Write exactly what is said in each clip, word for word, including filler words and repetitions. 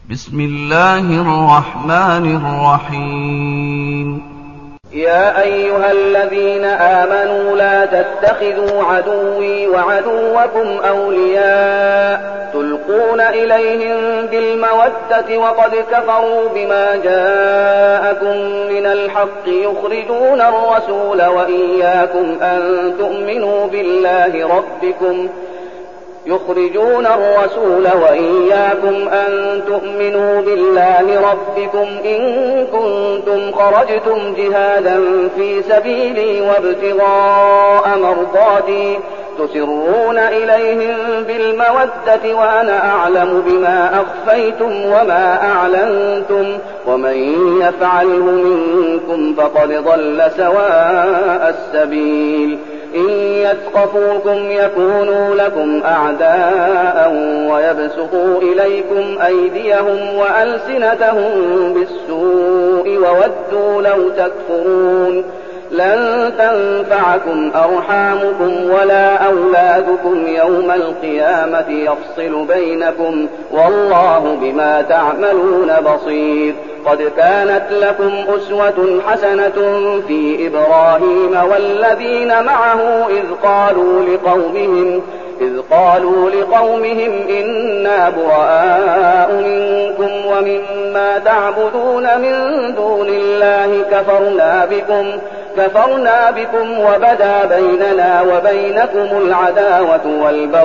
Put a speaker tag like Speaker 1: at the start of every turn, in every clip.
Speaker 1: بسم الله الرحمن الرحيم.
Speaker 2: يا أيها الذين آمنوا لا تتخذوا عدوي وعدوكم أولياء تلقون إليهم بالمودة وقد كفروا بما جاءكم من الحق يخرجون الرسول وإياكم أن تؤمنوا بالله ربكم يخرجون الرسول وإياكم أن تؤمنوا بالله ربكم إن كنتم خرجتم جهادا في سبيلي وابتغاء مرضاتي تسرون إليهم بالمودة وأنا أعلم بما أخفيتم وما أعلنتم ومن يفعله منكم فقد ضل سواء السبيل. إن يثقفوكم يكونوا لكم أعداء ويبسطوا إليكم أيديهم وألسنتهم بالسوء وودوا لو تكفرون. لن تنفعكم أرحامكم ولا أولادكم يوم القيامة يفصل بينكم والله بما تعملون بصير. قد كانت لكم أسوة حسنة في إبراهيم والذين معه إذ قالوا لقومهم إذ قالوا لقومهم إنا براء منكم ومما تعبدون من دون الله كفرنا بكم كفرنا بكم وبدا بيننا وبينكم العداوة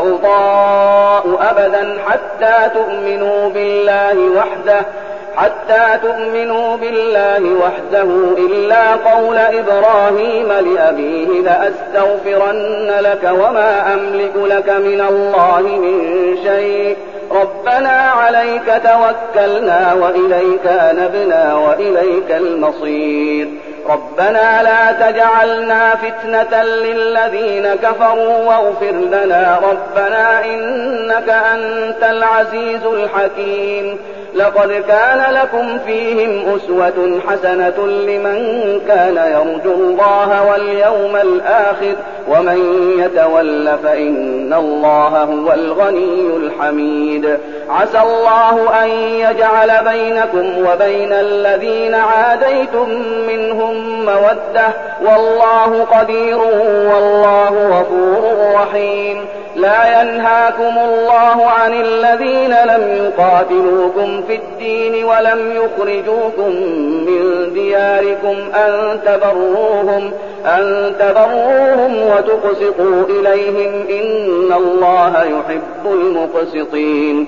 Speaker 2: والبغضاء أبدا حتى تؤمنوا بالله وحده حتى تؤمنوا بالله وحده إلا قول إبراهيم لأبيه لأستغفرن لك وما أملك لك من الله من شيء ربنا عليك توكلنا وإليك أنبنا وإليك المصير. ربنا لا تجعلنا فتنة للذين كفروا واغفر لنا ربنا إنك أنت العزيز الحكيم. لقد كان لكم فيهم أسوة حسنة لمن كان يرجو الله واليوم الآخر ومن يتول فإن الله هو الغني الحميد. عسى الله أن يجعل بينكم وبين الذين عاديتم منهم مودة والله قدير والله غفور رحيم. لا ينهاكم الله عن الذين لم يقاتلوكم في الدين ولم يخرجوكم من دياركم أن تبروهم أن تبروهم وتقسطوا إليهم إن الله يحب المقسطين.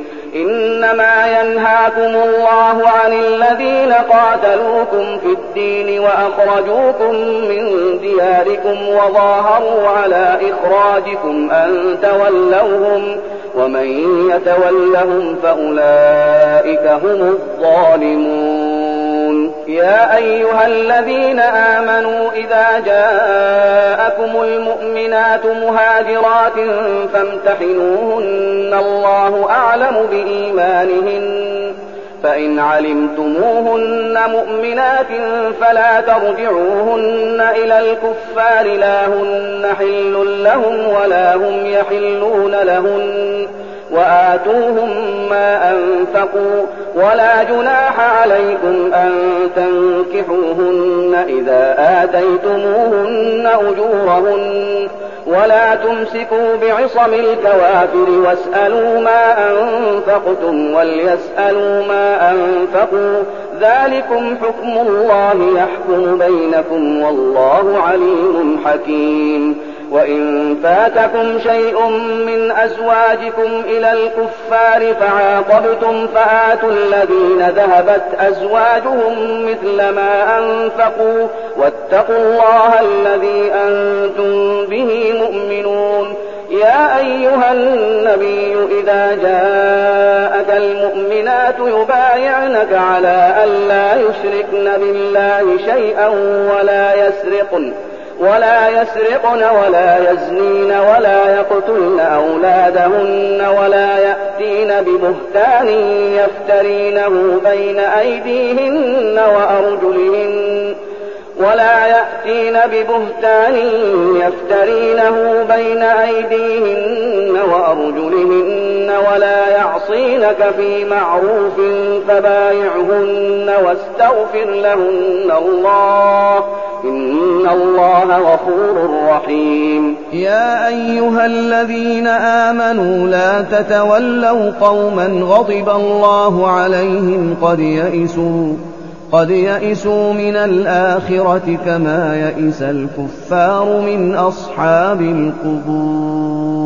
Speaker 2: إنما ينهاكم الله عن الذين قاتلوكم في الدين وأخرجوكم من دياركم وظاهروا على إخراجكم أن تولوهم ومن يتولهم فأولئك هم الظالمون. يا أيها الذين آمنوا إذا جاءكم المؤمنات مهاجرات فامتحنوهن الله أعلم بإيمانهن فإن علمتموهن مؤمنات فلا ترجعوهن إلى الكفار لا هن حل لهم ولا هم يحلون لهن وآتوهم ما أنفقوا ولا جناح عليكم أن تنكحوهن إذا آتيتموهن أجورهن ولا تمسكوا بعصم الكوافر واسألوا ما أنفقتم وليسألوا ما أنفقوا ذلكم حكم الله يحكم بينكم والله عليم حكيم. وإن فاتكم شيء من أزواجكم إلى الكفار فعاقبتم فآتوا الذين ذهبت أزواجهم مثل ما أنفقوا واتقوا الله الذي أنتم به مؤمنون. يا أيها النبي إذا جاءك المؤمنات يبايعنك على أن لا يشركن بالله شيئا ولا يسرقن ولا يسرقن ولا يزنين ولا يقتلن أولادهن ولا يأتين ببهتان يفترينه بين أيديهن وأرجلهن ولا يأتين ببهتان يفترينه بين أيديهن وأرجلهن ولا يعصينك في معروف فبايعهن واستغفر لهن الله إن الله غفور رحيم.
Speaker 3: يا أيها الذين آمنوا لا تتولوا قوما غضب الله عليهم قد يئسوا قد يئسوا من الآخرة كما يئس الكفار من أصحاب القبور.